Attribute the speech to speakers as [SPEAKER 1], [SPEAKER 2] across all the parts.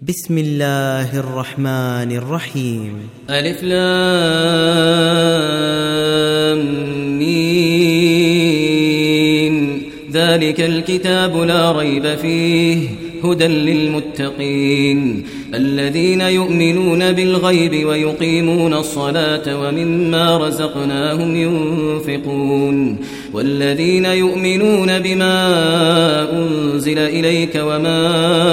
[SPEAKER 1] بسم الله الرحمن الرحيم.
[SPEAKER 2] ألف لام ميم. ذلك الكتاب لا ريب فيه هدى للمتقين الذين يؤمنون بالغيب ويقيمون الصلاة ومما رزقناهم ينفقون والذين يؤمنون بما أنزل إليك وما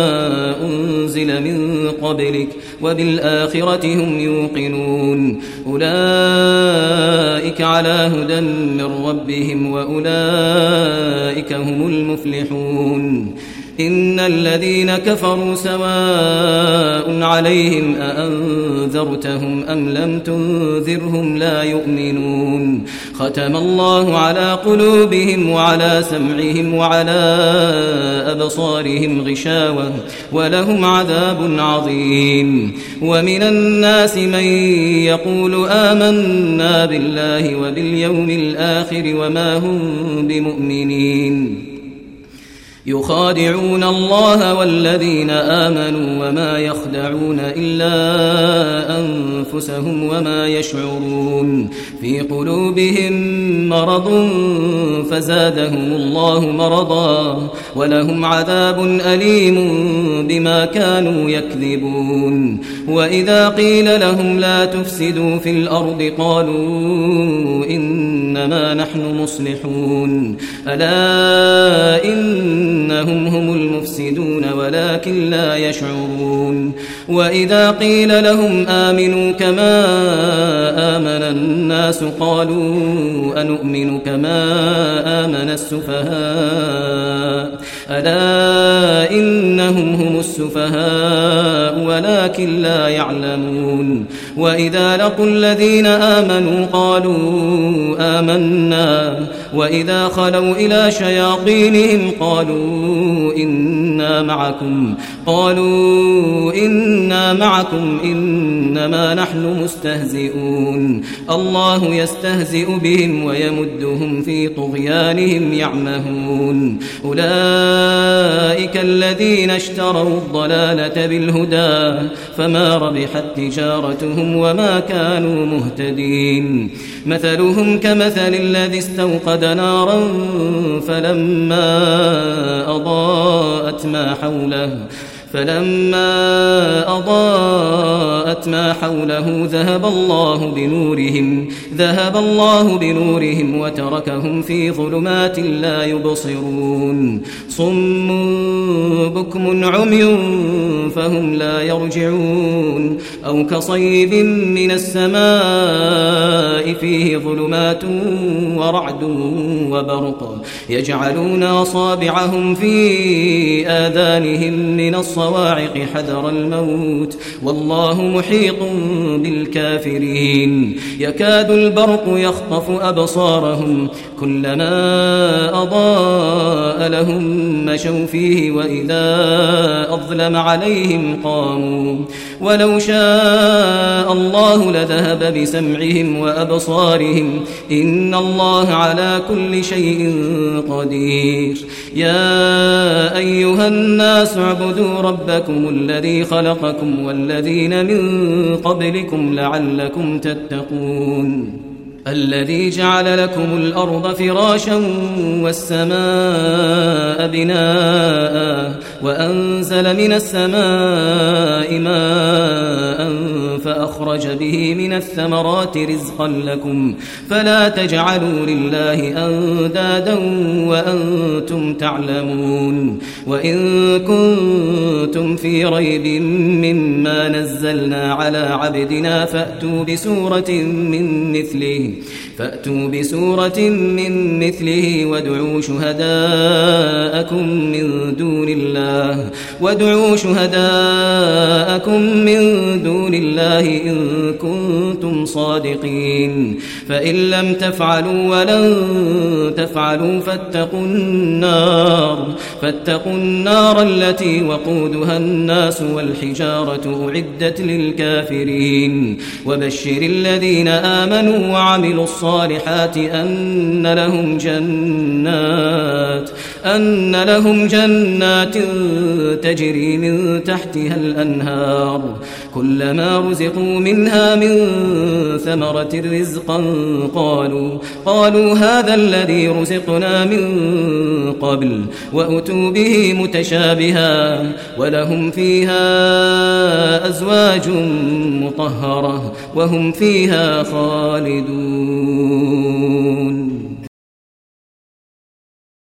[SPEAKER 2] أنزل من قبلك وبالآخرة هم يوقنون أولئك على هدى من ربهم وأولئك هم المفلحون. إن الذين كفروا سواء عليهم أأنذرتهم أم لم تنذرهم لا يؤمنون. ختم الله على قلوبهم وعلى سمعهم وعلى أبصارهم غشاوة ولهم عذاب عظيم. ومن الناس من يقول آمنا بالله وباليوم الآخر وما هم بمؤمنين يخادعون الله والذين آمنوا وما يخدعون إلا أنفسهم وما يشعرون. في قلوبهم مرض فزادهم الله مرضا ولهم عذاب أليم بما كانوا يكذبون. وإذا قيل لهم لا تفسدوا في الأرض قالوا إنما نحن مصلحون ألا إنهم هم المفسدون ولكن لا يشعرون. وإذا قيل لهم آمنوا كما آمن الناس قالوا أنؤمن كما آمن السفهاء ألا إنهم هم السفهاء ولكن لا يعلمون. وإذا لقوا الذين آمنوا قالوا آمنا وإذا خلوا إلى شياطينهم قالوا إنا معكم إنما نحن مستهزئون. الله يستهزئ بهم ويمدهم في طغيانهم يعمهون. أولئك الذين اشتروا الضلالة بالهدى فما ربحت تجارتهم وما كانوا مهتدين. مثلهم كمثل الذي استوقد نارا فلما أضاءت ما حوله ذهب الله بنورهم وتركهم في ظلمات لا يبصرون. صم بكم عمي فهم لا يرجعون. أو كصيب من السماء فيه ظلمات ورعد وبرق يجعلون أصابعهم في آذانهم من الصواعق حذر الموت والله محيط بالكافرين. يكاد البرق يخطف أبصارهم كلما أضاء لهم مشوا فيه وإذا أظلم عليهم قاموا. ولو شاء الله لذهب بسمعهم وأبصارهم إن الله على كل شيء قدير. يا أيها الناس اعبدوا ربكم الذي خلقكم والذين من قبلكم لعلكم تتقون. الذي جعل لكم الأرض فراشا والسماء بناء وأنزل من السماء ماء فأخرج به من الثمرات رزقا لكم فلا تجعلوا لله أندادا وأنتم تعلمون. وإن كنتم في ريب مما نزلنا على عبدنا فأتوا بسورة من مثله وادعوا شهداءكم من دون الله إن كنتم صادقين. فإن لم تفعلوا ولن تفعلوا فاتقوا النار التي وقودها الناس والحجارة أعدت للكافرين وبشر الذين آمنوا وعملوا الصالحات أن لهم جنات تجري من تحتها الأنهار كلما رزقوا منها من ثمرة رزقا قالوا هذا الذي رزقنا من قبل وأتوا به متشابها ولهم فيها أزواج مطهرة وهم فيها خالدون.